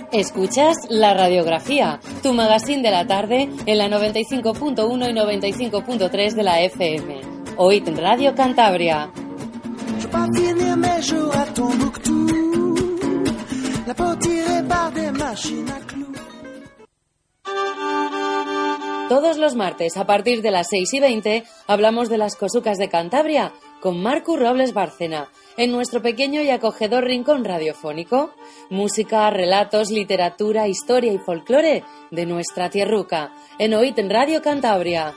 Escuchas La Radiografía, tu magazín de la tarde en la 95.1 y 95.3 de la FM. Oíd Radio Cantabria. Todos los martes, a partir de las 6:20, hablamos de las cosucas de Cantabria con Marcu Robles Bárcena, en nuestro pequeño y acogedor rincón radiofónico. Música, relatos, literatura, historia y folclore de nuestra tierruca, en Oíd Radio Cantabria.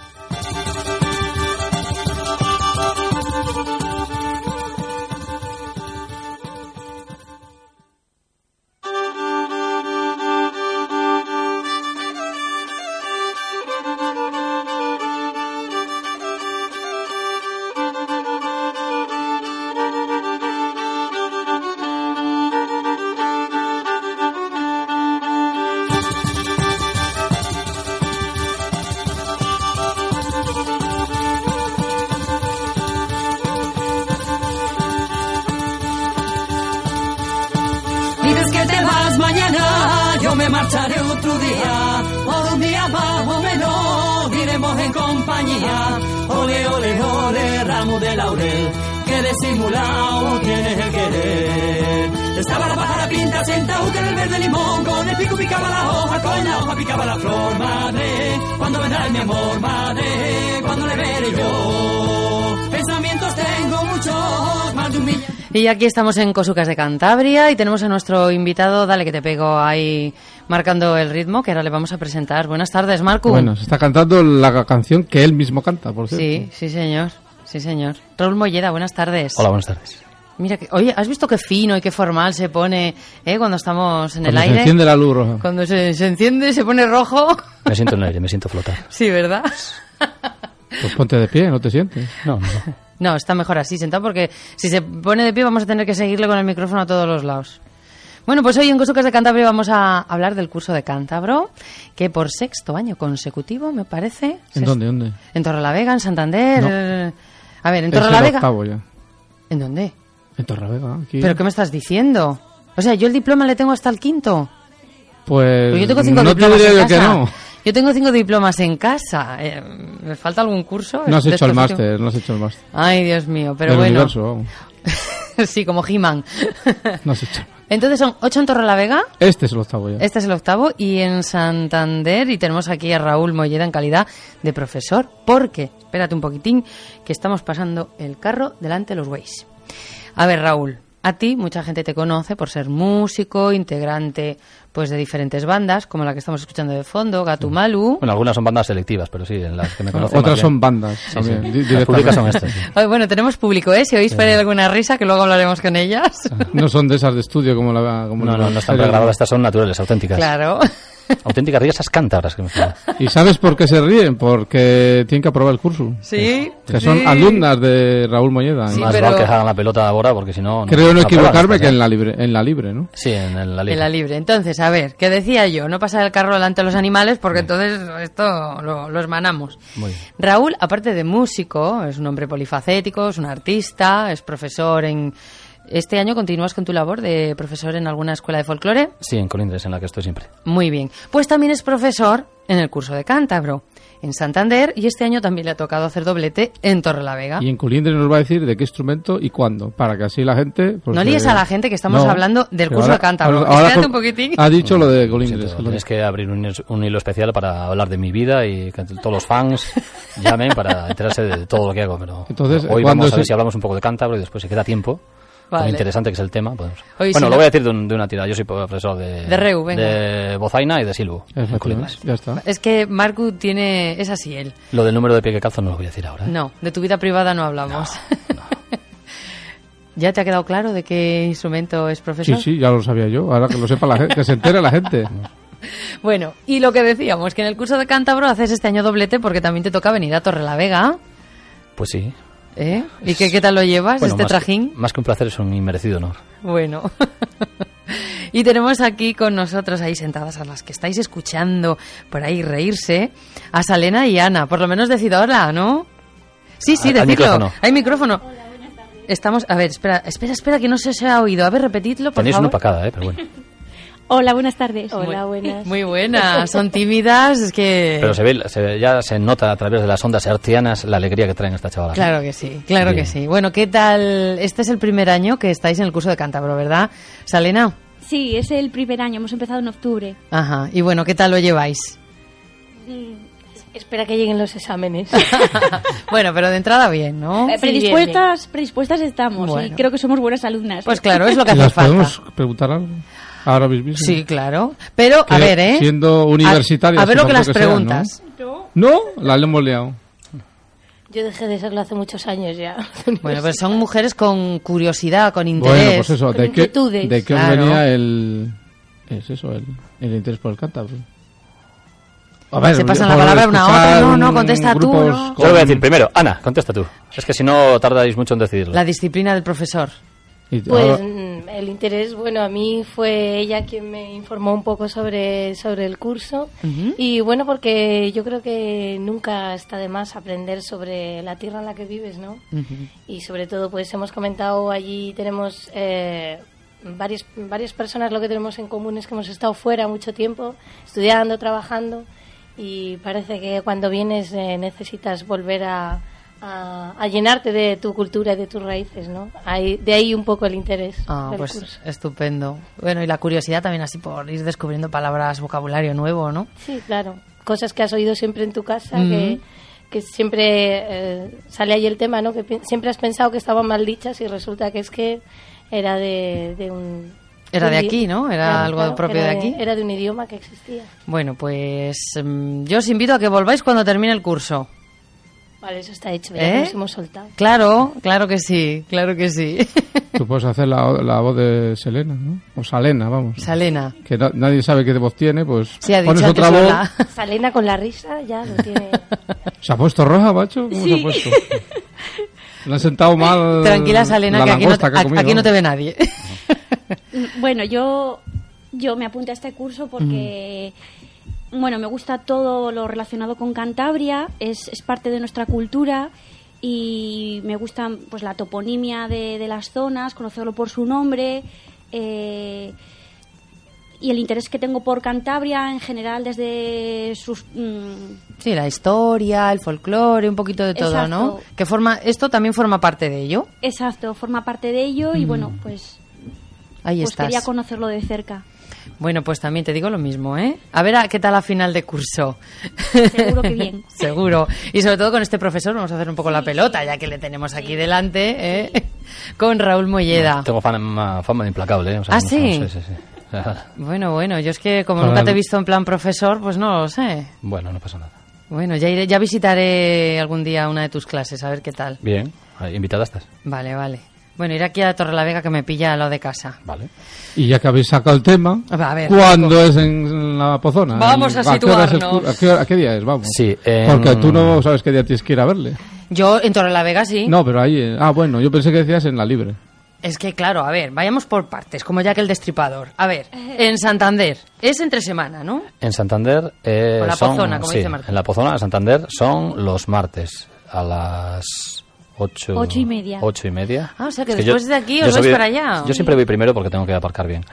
Marcharé otro día, por un día más o menos, iremos en compañía. Ole, ole, ole, ramo de laurel, que disimulado tienes el querer. Estaba la pájara pinta sentado con el verde limón, con el pico picaba la hoja, con la hoja picaba la flor. Madre, ¿cuándo vendrá mi amor? Madre, ¿cuándo le veré yo? Pensamientos tengo muchos, más de un millón. Y aquí estamos en Cosucas de Cantabria y tenemos a nuestro invitado, dale que te pego ahí marcando el ritmo, que ahora le vamos a presentar. Buenas tardes, Marcu. Bueno, se está cantando la canción que él mismo canta, por cierto. Sí, sí señor, sí señor. Raúl Molleda, buenas tardes. Hola, buenas tardes. Mira, oye, ¿has visto qué fino y qué formal se pone cuando estamos en el aire? Cuando se enciende la luz roja. Cuando se enciende, se pone rojo. Me siento en el aire, me siento flotar. Sí, ¿verdad? Pues ponte de pie, ¿no te sientes? No. No, está mejor así, sentado, porque si se pone de pie vamos a tener que seguirle con el micrófono a todos los lados. Bueno, pues hoy en Cosucas de Cantabria vamos a hablar del curso de cántabro, que por 6º año consecutivo, me parece... ¿En dónde? En Torrelavega, en Santander... No. A ver, en Torrelavega... Es el 8º ya. ¿En dónde? En Torrelavega, aquí. ¿Pero qué me estás diciendo? O sea, yo el diploma le tengo hasta el 5º. Pues yo tengo 5 no diplomas te diría en yo casa. que no. Yo tengo 5 diplomas en casa. ¿Me falta algún curso? No has hecho el máster, no has hecho el máster. Ay, Dios mío, pero el bueno. Universo, vamos. Sí, como He-Man. No has hecho. Entonces son 8 en Torrelavega. Este es el 8º ya. Este es el 8º y en Santander, y tenemos aquí a Raúl Molleda en calidad de profesor, porque, espérate un poquitín, que estamos pasando el carro delante de los güeyes. A ver, Raúl, a ti mucha gente te conoce por ser músico, integrante pues de diferentes bandas, como la que estamos escuchando de fondo, Gatumalu. Bueno, algunas son bandas selectivas, pero sí, en las que me conocen. Otras son bandas también. Sí. Las públicas son estas. Sí. Bueno, tenemos público, si oís por ahí alguna risa, que luego hablaremos con ellas. No son de esas de estudio como la... No están pregrabadas, estas son naturales, auténticas. Claro. Auténticas risas cántabras que me quedan. ¿Y sabes por qué se ríen? Porque tienen que aprobar el curso. Sí. Que son alumnas de Raúl Molleda. Sí, más vale que hagan la pelota ahora, porque si no... Creo no equivocarme que en la libre, ¿no? Sí, en la libre. En la libre. Entonces, a ver, ¿qué decía yo? No pasar el carro delante de los animales, porque entonces esto lo esmanamos. Muy bien. Raúl, aparte de músico, es un hombre polifacético, es un artista, es profesor en... ¿Este año continúas con tu labor de profesor en alguna escuela de folclore? Sí, en Colindres, en la que estoy siempre. Muy bien. Pues también es profesor en el curso de cántabro, en Santander, y este año también le ha tocado hacer doblete en Torrelavega. Y en Colindres nos va a decir de qué instrumento y cuándo, para que así la gente... Pues no líes a la gente que estamos hablando del curso de cántabro. Ahora un poquitín. Ha dicho lo de Colindres. Tienes que abrir un hilo especial para hablar de mi vida y que todos los fans llamen para enterarse de todo lo que hago. Pero entonces, hoy vamos a ver si hablamos un poco de cántabro y después, si queda tiempo... Vale. Muy interesante que es el tema. Podemos... Oye, bueno, lo voy a decir de una tirada. Yo soy profesor de Reu, venga. De bozaina y de silbo. Ya está. Es que Marcu es así él. Lo del número de pie que calzo no lo voy a decir ahora. No, de tu vida privada no hablamos. No. ¿Ya te ha quedado claro de qué instrumento es profesor? Sí, ya lo sabía yo. Ahora que lo sepa la gente, que se entere la gente. Bueno, y lo que decíamos, que en el curso de cántabro haces este año doblete porque también te toca venir a Torrelavega. Pues sí. ¿Y qué tal lo llevas, bueno, trajín? Más que un placer, es un inmerecido honor. Bueno. Y tenemos aquí con nosotros, ahí sentadas, a las que estáis escuchando por ahí reírse, a Salena y Ana. Por lo menos decid hola, ¿no? Sí, decidlo. Hay micrófono. Hola, buenas tardes. Estamos... A ver, espera, que no se os ha oído. A ver, repetidlo, por Tenéis favor. una para cada, pero bueno. Hola, buenas tardes. Hola, buenas. Muy buenas, son tímidas, es que... Pero ya se nota a través de las ondas hertzianas la alegría que traen esta chavala. Claro que sí, claro Bien. que sí. Bueno, ¿qué tal? Este es el primer año que estáis en el curso de cántabro, ¿verdad, Salena? Sí, es el primer año, hemos empezado en octubre. Ajá, y bueno, ¿qué tal lo lleváis? Espera que lleguen los exámenes. Bueno, pero de entrada bien, ¿no? Sí, Predispuestas estamos, Bueno. y creo que somos buenas alumnas. Pues claro, es lo que hace ¿Las falta. podemos preguntar algo? Ahora mismo. Sí, claro. Pero, a Que ver, ¿eh? siendo universitarias, A ver lo que supongo las que sean, preguntas. ¿No? La hemos liado. Yo dejé de serlo hace muchos años ya. Bueno, pues son mujeres con curiosidad, con interés. Bueno, pues eso, Con ¿de qué inquietudes. os Claro. venía el interés por el cántabro? A Se pasan la por palabra una a otra. escuchar No, contesta tú, grupos no. Yo lo voy a decir primero. Ana, contesta tú. Es que si no tardáis mucho en decidirlo. La disciplina del profesor. Y Pues ahora- el interés, bueno, a mí fue ella quien me informó un poco sobre el curso. Ujú. Y bueno, porque yo creo que nunca está de más aprender sobre la tierra en la que vives, ¿no? Ujú. Y sobre todo, pues hemos comentado, allí tenemos varias personas, lo que tenemos en común es que hemos estado fuera mucho tiempo, estudiando, trabajando, y parece que cuando vienes necesitas volver a llenarte de tu cultura y de tus raíces, ¿no? De ahí un poco el interés Ah, del pues curso. estupendo. Bueno, y la curiosidad también así por ir descubriendo palabras, vocabulario nuevo, ¿no? Sí, claro. Cosas que has oído siempre en tu casa, Ujú. que siempre sale ahí el tema, ¿no? Que siempre has pensado que estaban mal dichas y resulta que es que era de un... Era de un aquí, ¿no? Era algo propio era de aquí. Era de un idioma que existía. Bueno, pues yo os invito a que volváis cuando termine el curso. Vale, eso está hecho, ya ¿Eh? nos hemos soltado. Claro, claro que sí, claro que sí. Tú puedes hacer la voz de Selena, ¿no? O Salena, vamos. Salena. Que nadie sabe qué voz tiene, pues Sí, ha dicho pones antes otra voz. hola. Salena con la risa ya lo tiene. ¿Se ha puesto roja, macho? ¿Cómo se ha puesto? Le han sentado mal. Tranquila, Salena, la que aquí langosta que ha comido. aquí no te ve nadie. Bueno, yo me apunté a este curso porque, bueno, me gusta todo lo relacionado con Cantabria, es parte de nuestra cultura y me gusta pues la toponimia de las zonas, conocerlo por su nombre y el interés que tengo por Cantabria en general desde sus... Sí, la historia, el folclore, un poquito de todo, ¿no? Exacto. Esto también forma parte de ello. Exacto, forma parte de ello y bueno, pues Ahí pues estás. quería conocerlo de cerca. Bueno, pues también te digo lo mismo, ¿eh? A ver qué tal la final de curso. Seguro que bien. Seguro. Y sobre todo con este profesor vamos a hacer un poco la pelota, ya que le tenemos aquí delante, ¿eh? Con Raúl Molleda. Tengo fama de implacable, ¿eh? O sea, ¿Ah, no- sí? Sí. O sea, Bueno, yo es que como Para nunca te he el- visto en plan profesor, pues no lo sé. bueno, no pasa nada. Bueno, ya visitaré algún día una de tus clases, a ver qué tal. Bien, invitada estás. Vale. Bueno, ir aquí a Torrelavega que me pilla a lo de casa. Vale. Y ya que habéis sacado el tema, A ver, ¿cuándo es en la Pozona? Vamos a qué hora es el situarnos. cu- ¿A qué día es? Vamos. Sí, Porque tú no sabes qué día tienes que ir a verle. Yo en Torrelavega sí. No, pero ahí... bueno, yo pensé que decías en la Libre. Es que, claro, a ver, vayamos por partes, como Jack el Destripador. A ver, en Santander, es entre semana, ¿no? En Santander O la son... Pozona, como sí, dice Marta. en la Pozona, en Santander, son los martes a las 8... 8:30. 8:30. Ah, o sea que Es después de aquí os yo vais para allá. Yo siempre voy primero porque tengo que aparcar bien.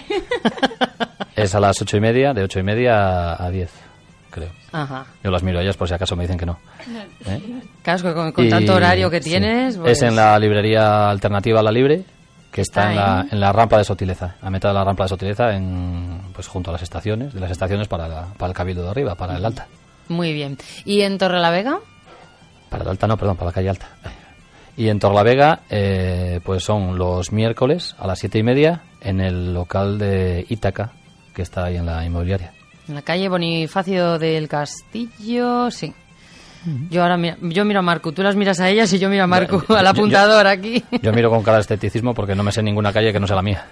Es a las 8:30, de 8:30 a 10, creo. Ajá. Yo las miro a ellas por si acaso me dicen que no. ¿Eh? Claro, es que con Y- tanto horario que sí. tienes... pues- Es en la librería alternativa a la Libre, que está Está en la rampa de Sotileza, a mitad de la rampa de Sotileza, pues junto a las estaciones para el Cabildo de arriba, para el Alta. Muy bien. ¿Y en Torrelavega? Para el Alta no, perdón, para la calle Alta. Y en Torrelavega, pues son los miércoles a las 7:30 en el local de Ítaca, que está ahí en la inmobiliaria. En la calle Bonifacio del Castillo, sí. Yo miro a Marco, tú las miras a ellas y yo miro a Marco, Yo- al apuntador aquí. Yo miro con cara de esteticismo porque no me sé ninguna calle que no sea la mía.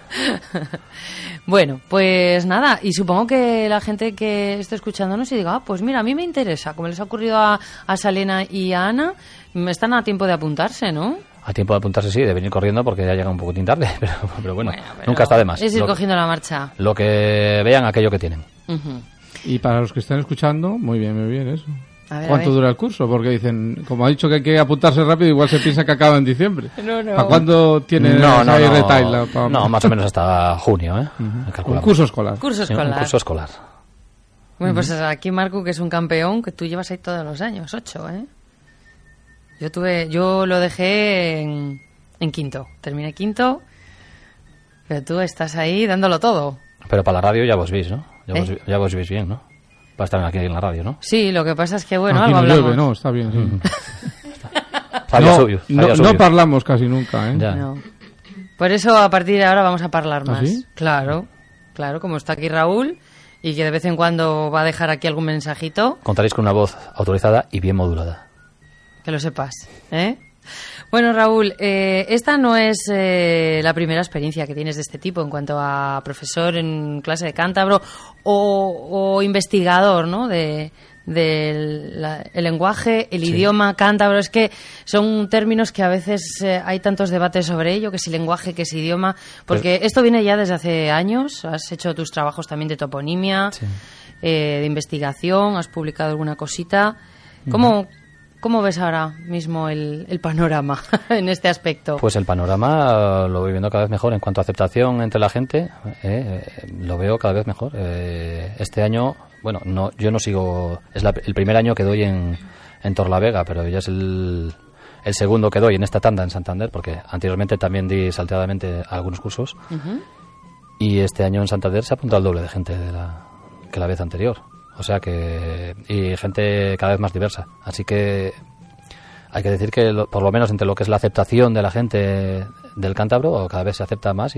Bueno, pues nada, y supongo que la gente que esté escuchándonos y diga, pues mira, a mí me interesa, como les ha ocurrido a Salena y a Ana, están a tiempo de apuntarse, ¿no? A tiempo de apuntarse sí, de venir corriendo porque ya llega un poquitín tarde, pero bueno, Pero nunca está de más. Es ir Lo- cogiendo la marcha. Lo que vean, aquello que tienen. Ujú. Y para los que estén escuchando, muy bien eso. ¿Cuánto dura el curso? Porque dicen, como ha dicho que hay que apuntarse rápido, igual se piensa que acaba en diciembre. ¿Para cuándo tiene retail? No, más o menos hasta junio, ¿eh? Un curso escolar. Curso Sí, escolar. un curso escolar. Bueno, pues aquí Marco, que es un campeón, que tú llevas ahí todos los años, 8, ¿eh? Yo lo dejé en quinto. Terminé quinto, pero tú estás ahí dándolo todo. Pero para la radio ya vos veis, ¿no? Ya vos veis bien, ¿no? Para estar aquí en la radio, ¿no? Sí, lo que pasa es que, bueno, aquí algo no hablamos. llueve, no, está bien, sí. No parlamos casi nunca, ¿eh? Ya. No. Por eso, a partir de ahora vamos a hablar más. ¿Sí? Claro, como está aquí Raúl y que de vez en cuando va a dejar aquí algún mensajito, Contaréis con una voz autorizada y bien modulada. que lo sepas, ¿eh? Bueno, Raúl, esta no es la primera experiencia que tienes de este tipo en cuanto a profesor en clase de cántabro o investigador, ¿no? El lenguaje, el idioma cántabro. Es que son términos que a veces hay tantos debates sobre ello, que si lenguaje, que si idioma, porque esto viene ya desde hace años. Has hecho tus trabajos también de toponimia, de investigación, has publicado alguna cosita. ¿Cómo ves ahora mismo el panorama en este aspecto? Pues el panorama lo voy viendo cada vez mejor en cuanto a aceptación entre la gente. Lo veo cada vez mejor. Este año, bueno, yo no sigo. Es el primer año que doy en Torlavega, pero ya es el segundo que doy en esta tanda en Santander, porque anteriormente también di salteadamente algunos cursos. Y este año en Santander se ha apuntado el doble de gente que la vez anterior. O sea que... Y gente cada vez más diversa. Así que hay que decir que por lo menos entre lo que es la aceptación de la gente del cántabro, cada vez se acepta más y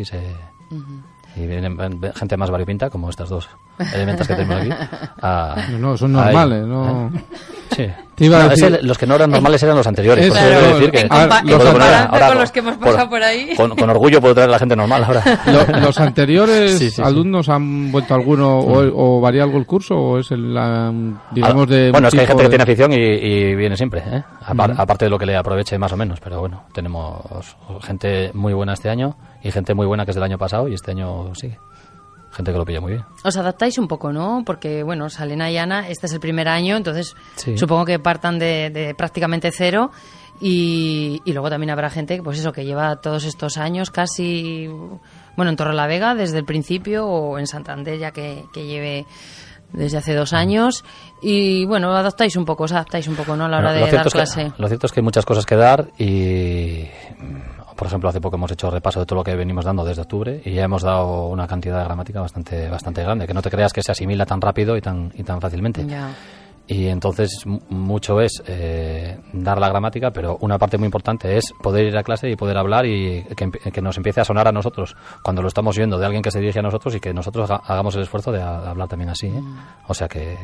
y vienen gente más variopinta, como estos dos elementos que tenemos aquí. No, son normales, ¿no... Sí. Te iba a decir... Los que no eran normales eran los anteriores. Eso, por eso quiero decir que comparando con los que hemos pasado por ahí. Con orgullo puedo traer a la gente normal ahora. ¿Los anteriores alumnos han vuelto alguno o varía algo el curso o es digamos de... Bueno, es que hay gente que tiene afición y viene siempre, ¿eh? Aparte de lo que le aproveche más o menos, pero bueno, tenemos gente muy buena este año y gente muy buena que es del año pasado y este año sigue. Gente que lo pilla muy bien. Os adaptáis un poco, ¿no? Porque, bueno, Salena y Ana, este es el primer año, entonces supongo que partan de prácticamente cero y luego también habrá gente, pues eso, que lleva todos estos años casi, bueno, en Torrelavega desde el principio o en Santander ya que lleve desde hace 2 años y, bueno, os adaptáis un poco, ¿no? A la hora de dar clase. Lo cierto es que hay muchas cosas que dar y... Por ejemplo, hace poco hemos hecho repaso de todo lo que venimos dando desde octubre y ya hemos dado una cantidad de gramática bastante grande, que no te creas que se asimila tan rápido y tan fácilmente. Ya. Y entonces mucho es dar la gramática, pero una parte muy importante es poder ir a clase y poder hablar y que nos empiece a sonar a nosotros cuando lo estamos viendo de alguien que se dirige a nosotros y que nosotros hagamos el esfuerzo de hablar también así, ¿eh? O sea que...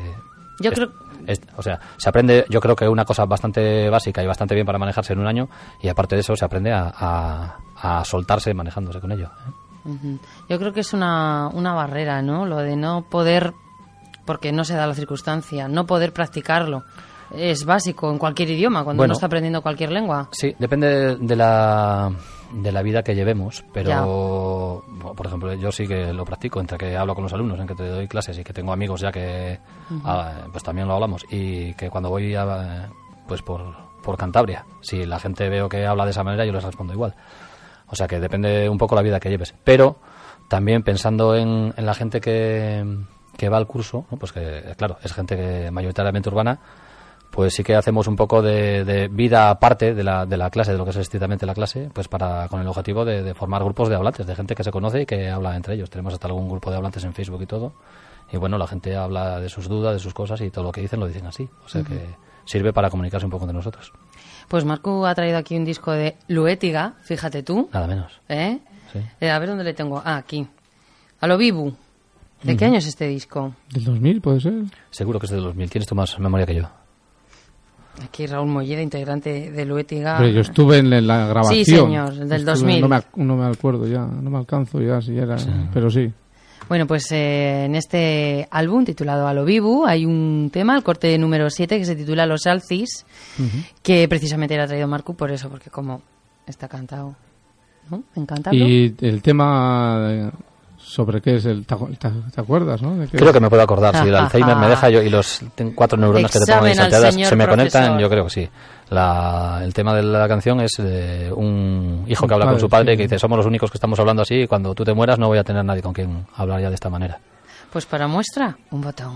se aprende, yo creo que una cosa bastante básica y bastante bien para manejarse en un año y aparte de eso se aprende a soltarse manejándose con ello, ¿eh? Yo creo que es una barrera, ¿no? Lo de no poder, porque no se da la circunstancia, no poder practicarlo. Es básico en cualquier idioma, cuando uno está aprendiendo cualquier lengua. Sí, depende de la vida que llevemos, pero por ejemplo yo sí que lo practico entre que hablo con los alumnos, en que te doy clases y que tengo amigos ya que pues también lo hablamos y que cuando voy pues por Cantabria, si la gente veo que habla de esa manera yo les respondo igual. O sea que depende un poco la vida que lleves, pero también pensando en la gente que va al curso, ¿no? Pues que claro, es gente que mayoritariamente urbana, pues sí que hacemos un poco de vida aparte de la clase, de lo que es estrictamente la clase, pues con el objetivo de formar grupos de hablantes, de gente que se conoce y que habla entre ellos. Tenemos hasta algún grupo de hablantes en Facebook y todo, y bueno, la gente habla de sus dudas, de sus cosas y todo lo que dicen lo dicen así. O sea que sirve para comunicarse un poco entre nosotros. Pues Marco ha traído aquí un disco de Luétiga, fíjate tú. Nada menos. Sí. A ver dónde le tengo. Aquí. A lo Vivu. ¿De qué año es este disco? ¿Del 2000 puede ser? Seguro que es del 2000. Tienes tú más memoria que yo. Aquí Raúl Molleda, integrante de Luétiga. Pero yo estuve en la grabación. Sí, señor, del 2000. No me acuerdo ya, no me alcanzo ya si era, pero sí. Bueno, pues en este álbum titulado A lo Vivu hay un tema, el corte número 7, que se titula Los Alcis, que precisamente era traído Marco por eso, porque como está cantado, ¿no? En cántabro. Y el tema ¿Sobre qué es el...? ¿Te acuerdas, no? Creo que me puedo acordar. Si el Alzheimer me deja y los 4 neuronas que te tengo ahí salteadas se me conectan, yo creo que sí. El tema de la canción es un hijo que habla con su padre y que dice, somos los únicos que estamos hablando así y cuando tú te mueras no voy a tener nadie con quien hablar ya de esta manera. Pues para muestra, un botón.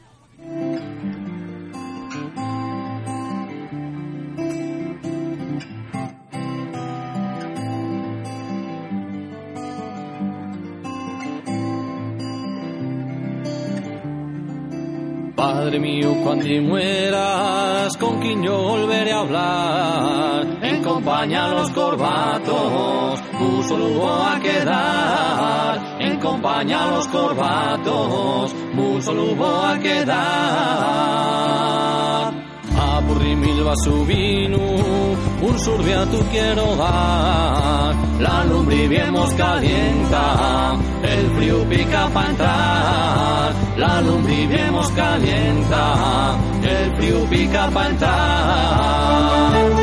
Padre mío, cuando mueras, con quien yo volveré a hablar, en compañía los corbatos, tú solo voy a quedar, en compañía los corbatos, tú solo voy a quedar. A porri mil va su vino, un sorbia tú quiero dar, la lumbre bien mos calienta, el frío pica para entrar, la lumbre bien mos calienta, el frío pica para entrar.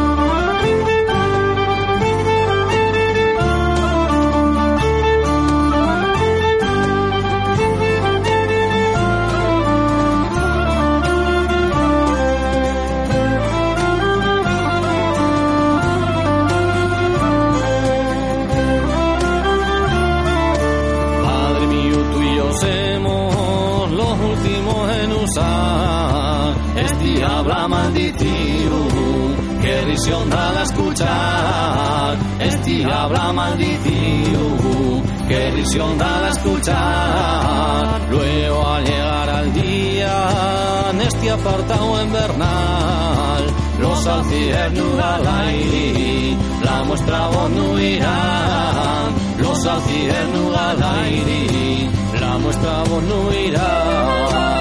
Este habla maldicido, que risión da a escuchar. Este habla maldicido, que risión da a escuchar. Luego al llegar al día, en este apartado invernal, los alcires no al aire, la muestra vos no irán. Los alcires no al aire, la muestra vos no irán.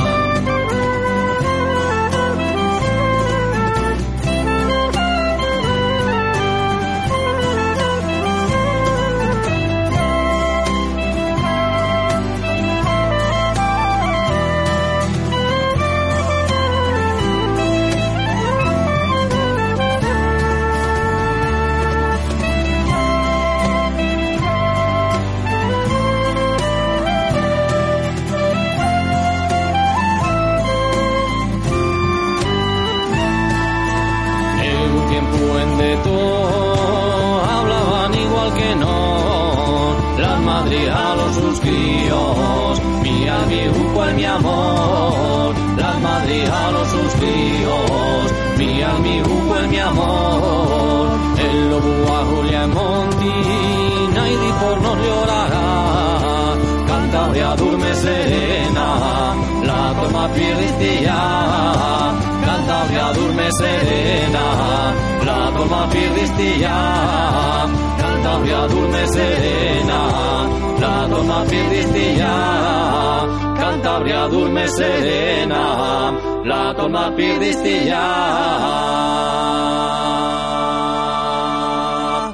Hablaban igual que no, las madres a los sus críos, mi amigo mi amor, las madres a los sus críos, mi amigo mi amor, el lobo a Julián Monti, nadie por no llorará, Cantabria duerme serena, la toma pierde ya, Cantabria duerme serena, la toma pierde ya, Cantabria duerme serena, la toma pierde ya, Cantabria duerme serena, la toma pierde ya.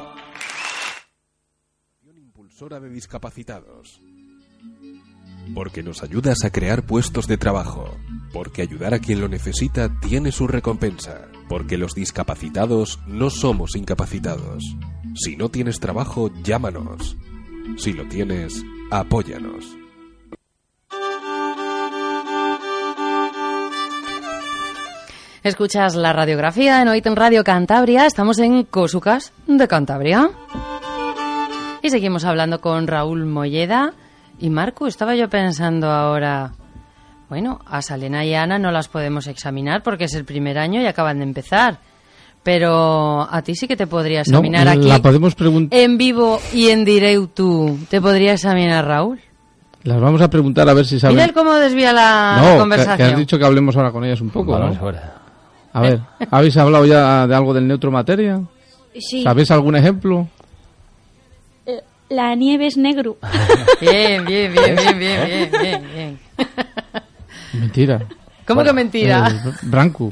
Impulsora de discapacitados. Porque nos ayudas a crear puestos de trabajo. Porque ayudar a quien lo necesita tiene su recompensa. Porque los discapacitados no somos incapacitados. Si no tienes trabajo, llámanos. Si lo tienes, apóyanos. Escuchas la radiografía en Oíd en Radio Cantabria. Estamos en Cosucas de Cantabria. Y seguimos hablando con Raúl Molleda. Y Marco, estaba yo pensando ahora, bueno, a Salena y a Ana no las podemos examinar porque es el primer año y acaban de empezar. Pero a ti sí que te podría examinar aquí. La podemos en vivo y en directo. ¿Te podría examinar Raúl? Las vamos a preguntar a ver si saben. Mira cómo desvía la conversación. Que has dicho que hablemos ahora con ellas un poco, bueno, ¿no? A ver, ¿habéis hablado ya de algo del neutro materia? Sí. ¿Sabéis algún ejemplo? La nieve es negro. Bien. Mentira. ¿Cómo que mentira? Branco.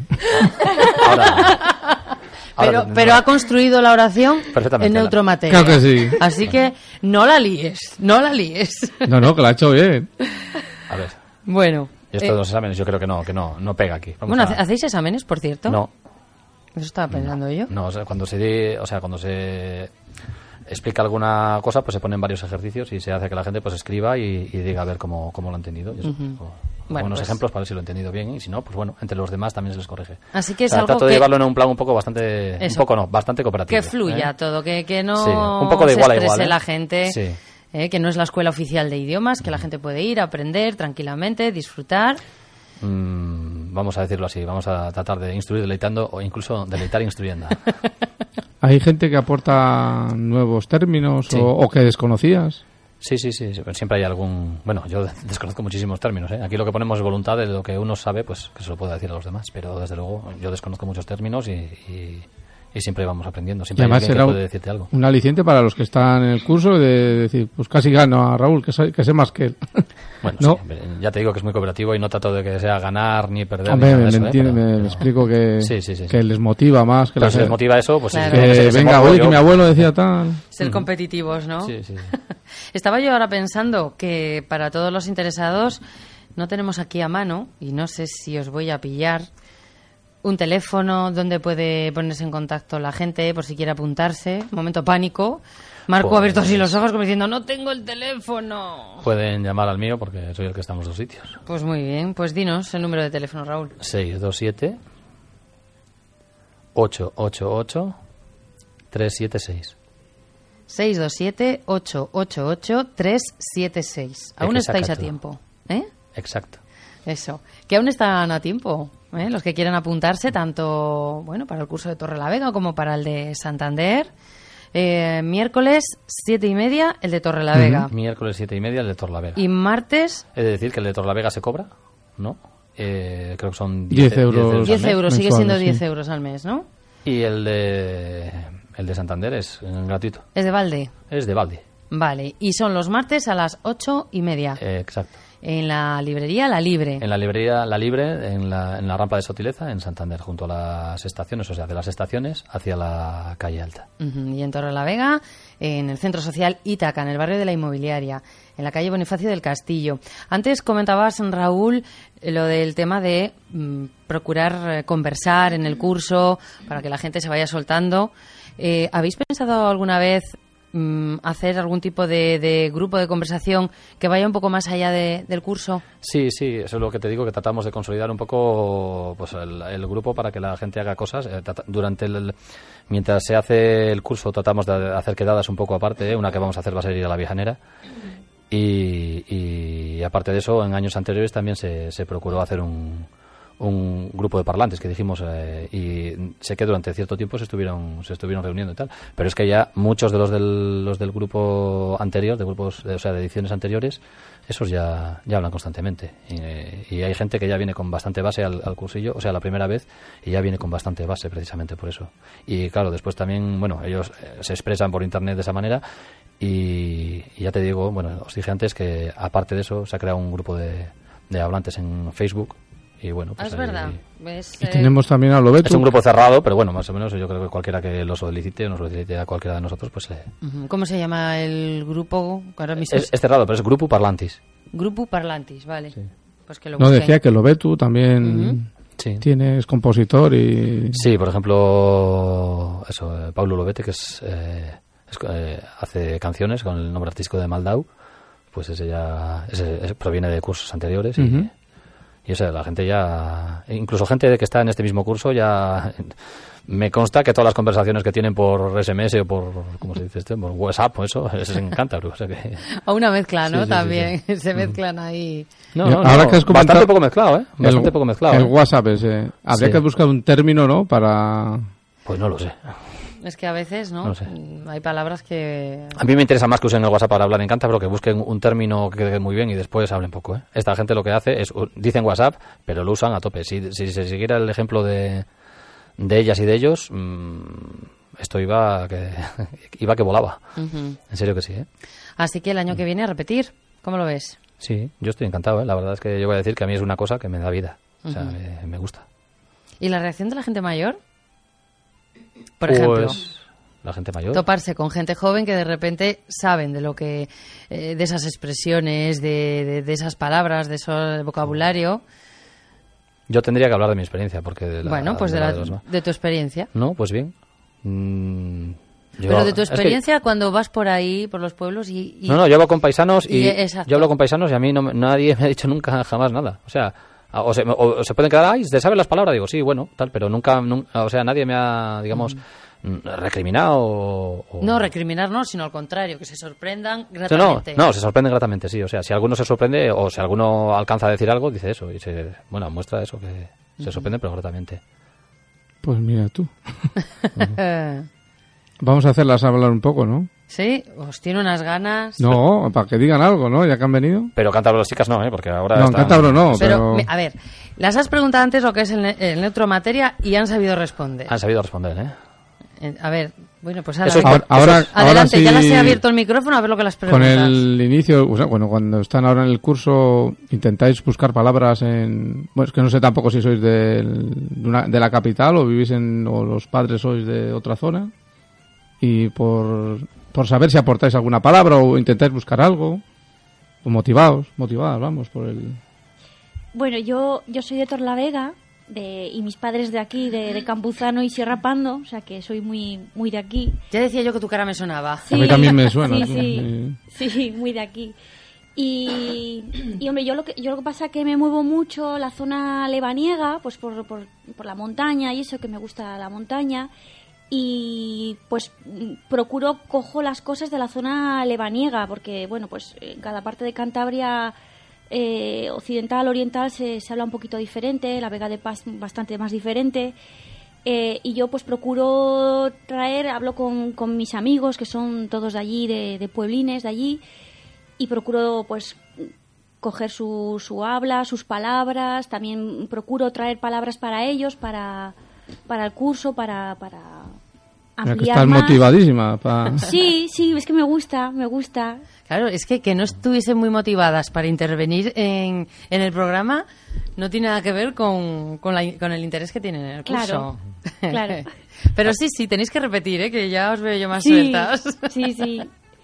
Pero ha construido la oración en neutro materia. Claro que sí. Así que no la líes. No, que la ha hecho bien. A ver. Bueno. Y estos dos exámenes yo creo que no pega aquí. ¿Hacéis exámenes, por cierto? No. Eso estaba pensando yo. No, cuando se explica alguna cosa, pues se ponen varios ejercicios y se hace que la gente pues escriba y diga a ver cómo lo ha entendido. Y eso, buenos ejemplos para ver si lo he entendido bien, y si no, pues bueno, entre los demás también se les corrige. Así que es algo trato de llevarlo en un plan un poco bastante, bastante cooperativo. Que fluya todo, que no sí, un poco de igual se estrese a igual, la gente, sí. Que no es la escuela oficial de idiomas, que la gente puede ir a aprender tranquilamente, disfrutar. Vamos a decirlo así, vamos a tratar de instruir deleitando o incluso deleitar instruyendo. ¿Hay gente que aporta nuevos términos o que desconocías? Sí, siempre hay algún... Bueno, yo desconozco muchísimos términos, ¿eh? Aquí lo que ponemos es voluntad de lo que uno sabe, pues que se lo pueda decir a los demás, pero desde luego yo desconozco muchos términos y siempre vamos aprendiendo, siempre hay alguien que puede decirte algo. Un aliciente para los que están en el curso de decir, pues casi gano a Raúl, que sé más que él. Bueno, ¿no? Sí, ya te digo que es muy cooperativo y no trato de que sea ganar ni perder. Hombre, me explico que les motiva más. Que pero si les motiva eso, pues claro. que venga, oye, que mi abuelo decía tal. Ser competitivos, ¿no? Sí. Estaba yo ahora pensando que para todos los interesados no tenemos aquí a mano, y no sé si os voy a pillar, un teléfono donde puede ponerse en contacto la gente por si quiere apuntarse. Momento pánico. Marco ha abierto así los ojos como diciendo, no tengo el teléfono. Pueden llamar al mío porque soy el que está en los dos sitios. Pues muy bien, pues dinos el número de teléfono, Raúl. 627 888 376. 627-888-376. Aún estáis a tiempo, ¿eh? Exacto. Eso, que aún están a tiempo, ¿eh? Los que quieran apuntarse, tanto para el curso de Torrelavega como para el de Santander. Miércoles 7:30 el de Torrelavega. Miércoles 7:30 el de Torrelavega. Y martes... He de decir que el de Torrelavega se cobra, ¿no? Creo que son 10 euros. 10 euros, sigue siendo 10 euros al mes, ¿no? Y el de Santander es gratuito. ¿Es de balde? Es de balde. Vale, y son los martes a las 8:30. Exacto. En la librería La Libre. En la librería La Libre, en la rampa de Sotileza, en Santander, junto a las estaciones, o sea, de las estaciones hacia la calle Alta. Y en Torrelavega, en el Centro Social Ítaca, en el barrio de la Inmobiliaria, en la calle Bonifacio del Castillo. Antes comentabas, Raúl, lo del tema de procurar conversar en el curso para que la gente se vaya soltando. ¿Habéis pensado alguna vez hacer algún tipo de grupo de conversación que vaya un poco más allá del curso? Sí, eso es lo que te digo, que tratamos de consolidar un poco pues el grupo para que la gente haga cosas. Mientras se hace el curso tratamos de hacer quedadas un poco aparte, una que vamos a hacer va a ser ir a la Viajanera. Y aparte de eso, en años anteriores también se procuró hacer un grupo de parlantes que dijimos, y sé que durante cierto tiempo se estuvieron reuniendo y tal, pero es que ya muchos de los del grupo anterior, de grupos, de ediciones anteriores, esos ya hablan constantemente, y hay gente que ya viene con bastante base al cursillo, o sea, la primera vez, y ya viene con bastante base precisamente por eso. Y claro, después también, ellos se expresan por internet de esa manera, y ya te digo, os dije antes que aparte de eso se ha creado un grupo de hablantes en Facebook. Y pues es verdad. Y tenemos también a Lobetu. Es un grupo cerrado, pero más o menos yo creo que cualquiera que lo solicite o nos solicite a cualquiera de nosotros, pues ¿Cómo se llama el grupo? Es cerrado, pero es Grupo Parlantis. Grupo Parlantis, vale. Sí. Pues que lo busquen. No, decía que Lobetu también es compositor y... Sí, por ejemplo, Paulo Lobete, que hace canciones con el nombre artístico de Maldau, pues ese proviene de cursos anteriores y la gente ya, incluso gente que está en este mismo curso, ya me consta que todas las conversaciones que tienen por SMS o por, ¿cómo se dice por WhatsApp o eso, les encanta. O sea que... O una mezcla, ¿no? Sí, también se mezclan ahí. Ahora que has comentado, bastante poco mezclado, ¿eh? Bastante poco mezclado. El WhatsApp ese. Habría que buscar un término, ¿no? Para... Pues no lo sé. Es que a veces, ¿no? Sé. Hay palabras que... A mí me interesa más que usen el WhatsApp para hablar en cántabro, que busquen un término que quede muy bien y después hablen poco, ¿eh? Esta gente lo que hace es, dicen WhatsApp, pero lo usan a tope. Si se siguiera el ejemplo de ellas y de ellos, esto iba que volaba. En serio que sí, ¿eh? Así que el año que viene a repetir, ¿cómo lo ves? Sí, yo estoy encantado, ¿eh? La verdad es que yo voy a decir que a mí es una cosa que me da vida. O sea, me gusta. ¿Y la reacción de la gente mayor? Por ejemplo, la gente mayor. Toparse con gente joven que de repente saben de lo que de esas expresiones, de esas palabras, de ese vocabulario. Yo tendría que hablar de mi experiencia, porque de tu experiencia. No, pues bien. Pero de tu experiencia, cuando vas por ahí, por los pueblos y... No, yo hablo con paisanos y a mí nadie me ha dicho nunca jamás nada. O sea, o se pueden quedar, ay, ¿te sabes las palabras? Digo, sí, bueno, tal, pero nunca o sea, nadie me ha, digamos, recriminado No, recriminar no, sino al contrario, que se sorprendan gratamente. No, se sorprenden gratamente, sí. O sea, si alguno se sorprende o si alguno alcanza a decir algo, dice eso y muestra eso, que se sorprende, pero gratamente. Pues mira tú. Vamos a hacerlas hablar un poco, ¿no? Sí, os tiene unas ganas. No, para que digan algo, ¿no? Ya que han venido. Pero cántabro las chicas no, porque ahora no, cántabro no, pero... A ver, las has preguntado antes lo que es el neutro materia y han sabido responder. Han sabido responder, A ver, bueno, pues ahora adelante, sí, ya les he abierto el micrófono a ver lo que las preguntas. Con el inicio, o sea, bueno, cuando están ahora en el curso, intentáis buscar palabras en... Bueno, es que no sé tampoco si sois de la capital o vivís o los padres sois de otra zona. Y por saber si aportáis alguna palabra o intentáis buscar algo, o motivadas, vamos, por el... Bueno, yo soy de Torlavega, y mis padres de aquí, de Campuzano y Sierra Pando, o sea que soy muy de aquí. Ya decía yo que tu cara me sonaba. Sí, a mí también me suena. Sí, muy de aquí. Y hombre, yo lo que pasa es que me muevo mucho la zona lebaniega, pues por la montaña y eso, que me gusta la montaña. Y pues cojo las cosas de la zona lebaniega, porque bueno, pues en cada parte de Cantabria occidental, oriental se habla un poquito diferente, la Vega de Paz bastante más diferente, y yo pues procuro hablo con mis amigos que son todos de allí, de pueblines de allí, y procuro pues coger su habla, sus palabras, también procuro traer palabras para ellos, para el curso, para ampliar que estás más. Motivadísima. Sí, es que me gusta. Claro, es que no estuviesen muy motivadas para intervenir en el programa no tiene nada que ver con el interés que tienen en el curso. Claro. Pero sí, tenéis que repetir, que ya os veo yo más sueltas. Sí.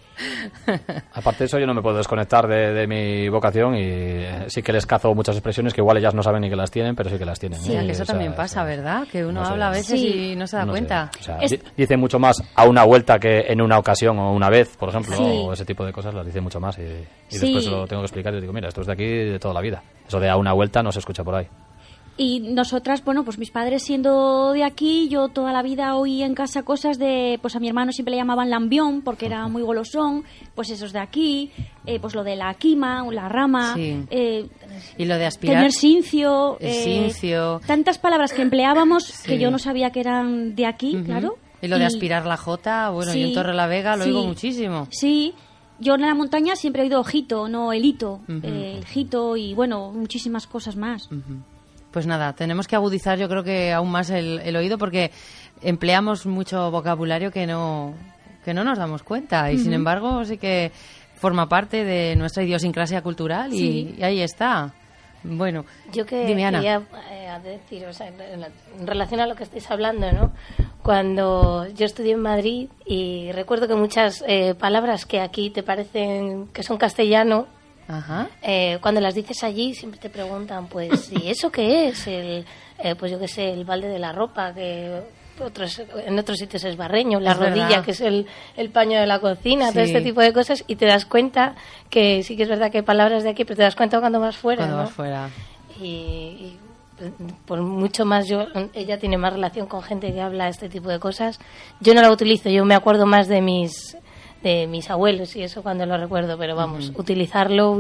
Aparte de eso, yo no me puedo desconectar de mi vocación y sí que les cazo muchas expresiones que igual ellas no saben ni que las tienen, pero sí que las tienen. Sí, que eso también pasa, ¿verdad? Que uno habla a veces y no se da cuenta. O sea, dice mucho más a una vuelta que en una ocasión o una vez, por ejemplo, o ese tipo de cosas las dice mucho más y después lo tengo que explicar y digo, mira, esto es de aquí de toda la vida. Eso de a una vuelta no se escucha por ahí. Y nosotras, bueno, pues mis padres siendo de aquí, yo toda la vida oí en casa cosas de, pues a mi hermano siempre le llamaban lambión porque era muy golosón, pues esos de aquí, pues lo de la quima, la rama, y lo de aspirar, tener cincio, tantas palabras que empleábamos que yo no sabía que eran de aquí, claro. Y lo de aspirar la jota, bueno, y en Torrelavega lo oigo muchísimo. Sí. Yo en la montaña siempre he oído ojito, no el hito, el jito y bueno, muchísimas cosas más. Pues nada, tenemos que agudizar yo creo que aún más el oído porque empleamos mucho vocabulario que no nos damos cuenta y sin embargo sí que forma parte de nuestra idiosincrasia cultural y ahí está. Bueno, yo dime, Ana. Quería decir, o sea, en relación a lo que estáis hablando, ¿no? Cuando yo estudié en Madrid y recuerdo que muchas palabras que aquí te parecen que son castellano, cuando las dices allí siempre te preguntan, pues, ¿y eso qué es? Pues yo qué sé, el balde de la ropa, que en otros sitios es barreño, la rodilla, verdad, que es el paño de la cocina, todo este tipo de cosas, y te das cuenta que sí que es verdad que hay palabras de aquí, pero te das cuenta cuando vas fuera, cuando ¿no? vas fuera. Y por mucho más, ella tiene más relación con gente que habla este tipo de cosas. Yo no la utilizo, yo me acuerdo más de mis abuelos y eso cuando lo recuerdo, pero vamos, utilizarlo,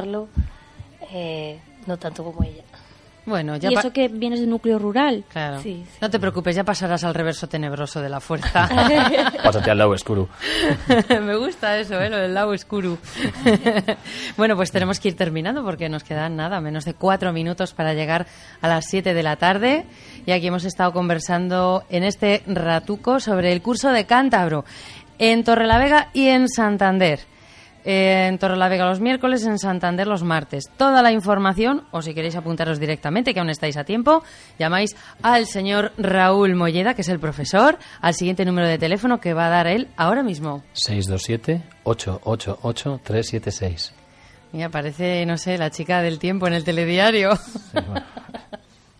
no tanto como ella. Bueno, ya y eso que vienes de núcleo rural. Claro. Sí. No te preocupes, ya pasarás al reverso tenebroso de la fuerza. Pásate al lado oscuro. Me gusta eso, lo del lado oscuro. Bueno, pues tenemos que ir terminando porque nos quedan menos de 4 minutos para llegar a las 7 de la tarde. Y aquí hemos estado conversando en este ratuco sobre el curso de cántabro en Torrelavega y en Santander. En Torrelavega los miércoles, en Santander los martes. Toda la información, o si queréis apuntaros directamente, que aún estáis a tiempo, llamáis al señor Raúl Molleda, que es el profesor, al siguiente número de teléfono que va a dar él ahora mismo. 627-888-376. Mira, parece, no sé, la chica del tiempo en el telediario. Sí,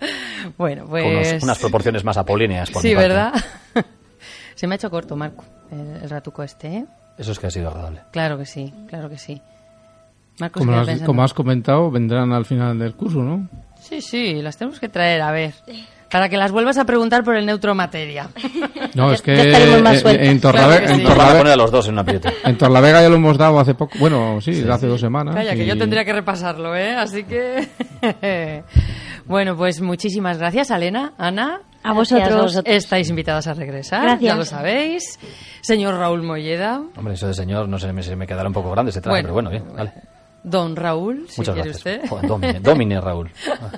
bueno, pues... Con unas proporciones más apolíneas. Por sí, ¿verdad? Se me ha hecho corto, Marco. el ratuco este, ¿eh? Eso es que ha sido agradable. Claro que sí, claro que sí. Marcos, ¿qué vas pensando? Como has comentado, vendrán al final del curso, ¿no? Sí, las tenemos que traer, a ver. Para que las vuelvas a preguntar por el neutro materia. No, es que Ya estaremos más sueltas. en Nos van a poner a los dos en un aprieto. En Torlavega ya lo hemos dado hace poco. Bueno, sí, hace 2 semanas. Calla, que y- yo tendría que repasarlo, ¿eh? Así que... Bueno, pues muchísimas gracias, Elena, Ana. A vosotros. Estáis invitadas a regresar, Gracias. ya lo sabéis. Señor Raúl Molleda, Hombre, eso de señor, no sé, se me quedará un poco grande ese traje, pero bueno, bien, vale. don Raúl, si Muchas quiere gracias. usted. Joder, Domine Raúl.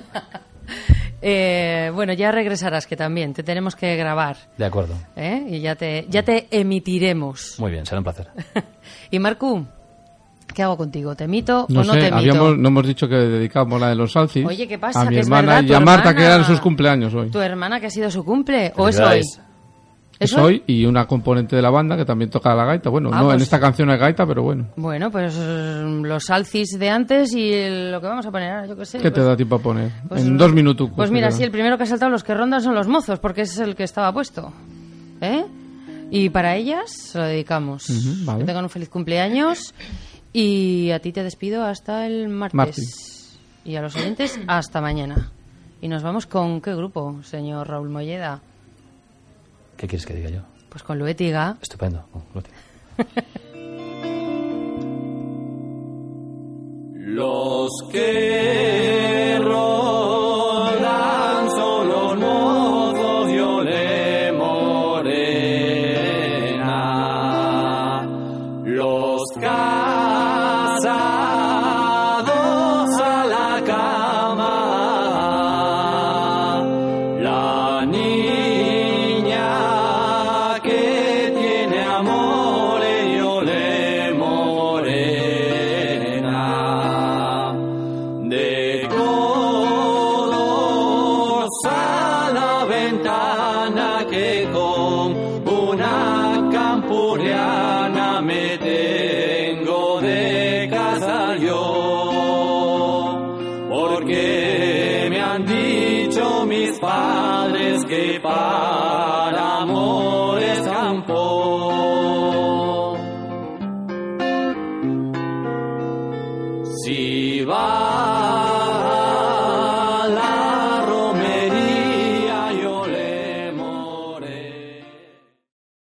Bueno, ya regresarás, que también te tenemos que grabar, De acuerdo. ¿eh? Y ya te emitiremos. Muy bien, será un placer. Y Marcu, ¿qué hago contigo? ¿Te emito No o no sé, te emito? no hemos dicho que dedicábamos la de los salsis. Oye, ¿qué pasa? A mi Que es hermana verdad, y tu a Marta, hermana. que eran sus cumpleaños hoy. ¿Tu hermana que ha sido su cumple? ¿O es hoy? Felicidades. Es hoy, y una componente de la banda que también toca la gaita. Bueno, no pues- en esta canción hay gaita, pero bueno. Bueno, pues los alcis de antes y lo que vamos a poner ahora, yo qué sé. ¿Qué te pues- da tiempo a poner? pues- En 2 minutos. Pues mira, sí, el primero que ha saltado los que rondan son los mozos, porque ese es el que estaba puesto. ¿Eh? Y para ellas se lo dedicamos. Ujú, vale. Que tengan un feliz cumpleaños. Y a ti te despido hasta el martes. Y a los oyentes hasta mañana. Y nos vamos con ¿qué grupo, señor Raúl Molleda? ¿Qué quieres que diga yo? Pues con Luétiga. Estupendo. Luétiga. Los que rodan son los mozos de Ole Morena, los casados a la cama, la niña que tiene amor y Ole Morena, de codos a la ventana que con una campuriana me tengo de casar yo, porque me han dicho mis padres que para amores campo